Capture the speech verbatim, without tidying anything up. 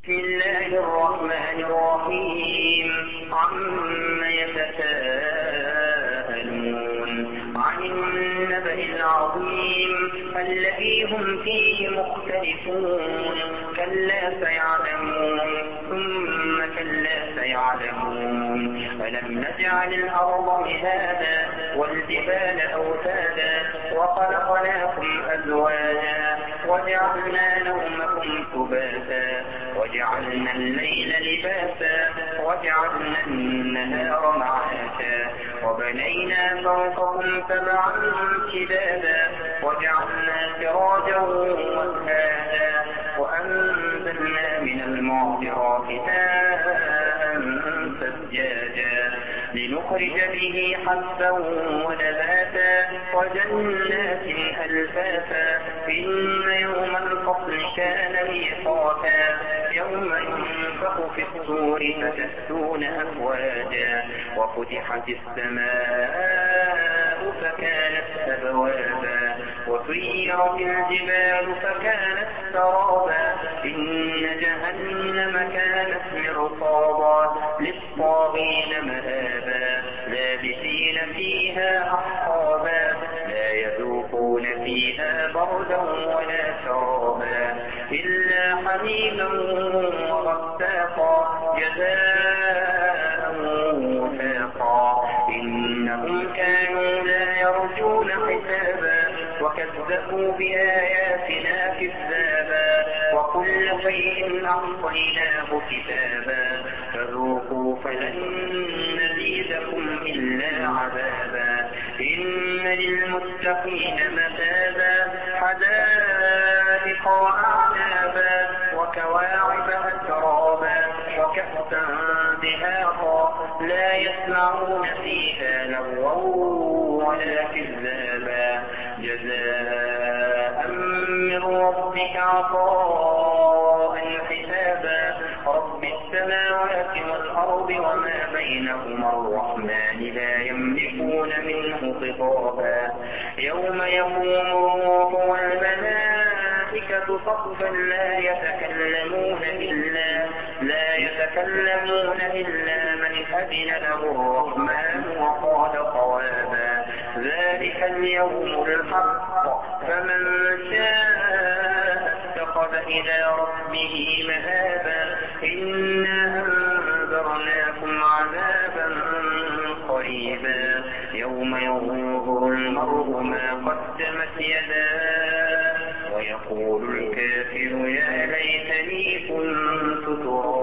بسم الله الرحمن الرحيم عما يتساءلون عن النبأ العظيم الذي هم فيه مختلفون كلا سيعلمون ثم كلا سيعلمون ألم نجعل الأرض مهادا والجبال أوتادا وخلقناكم أزواجا وجعلنا نومكم سباتا وجعلنا الليل لباسا وجعلنا النهار معاشا وبنينا فوقكم سبعا شدادا وجعلنا سراجا وهاجا وأنزلنا من المعصرات ماء ثجاجا لنخرج به حبا ونباتا وجنات ألفافا إن يوم الفصل كان ميقاتا يوم ينفخ في الصور فتأتون أفواجا وفتحت السماء فكانت أبوابا وسيرت الجبال فكانت سرابا إن جهنم كانت مرصادا للطاغين مآبا لابثين فيها أحقابا لا يذوقون فيها بردا ولا شرابا إلا حميما وغساقا جزاء وفاقا إنهم كانوا لا يرجون حسابا وكذبوا بآياتنا كذابا وكل شيء أحصيناه كتابا فذوقوا فلن نزيدكم إلا عذابا إن للمتقين مفازا حدائق وأعنابا وكواعب أترابا وكأسا دهاقا لا يسمعون فيها لغوا ولا كذابا جزاء من ربك عطاء حسابا رب السماوات والأرض وما بينهما الرحمن لا يملكون منه خطابا يوم يقوم الروح والملائكة صفا لا يتكلمون إلا لا يتكلمون إلا من أذن له الرحمن وقال صوابا ذلك اليوم الحق فمن شاء اتخذ إلى ربه مآبا إنا أنذرناكم عذابا قريبا يوم ينظر المرء ما قدمت يداه ويقول الكافر يا ليتني كنت ترابا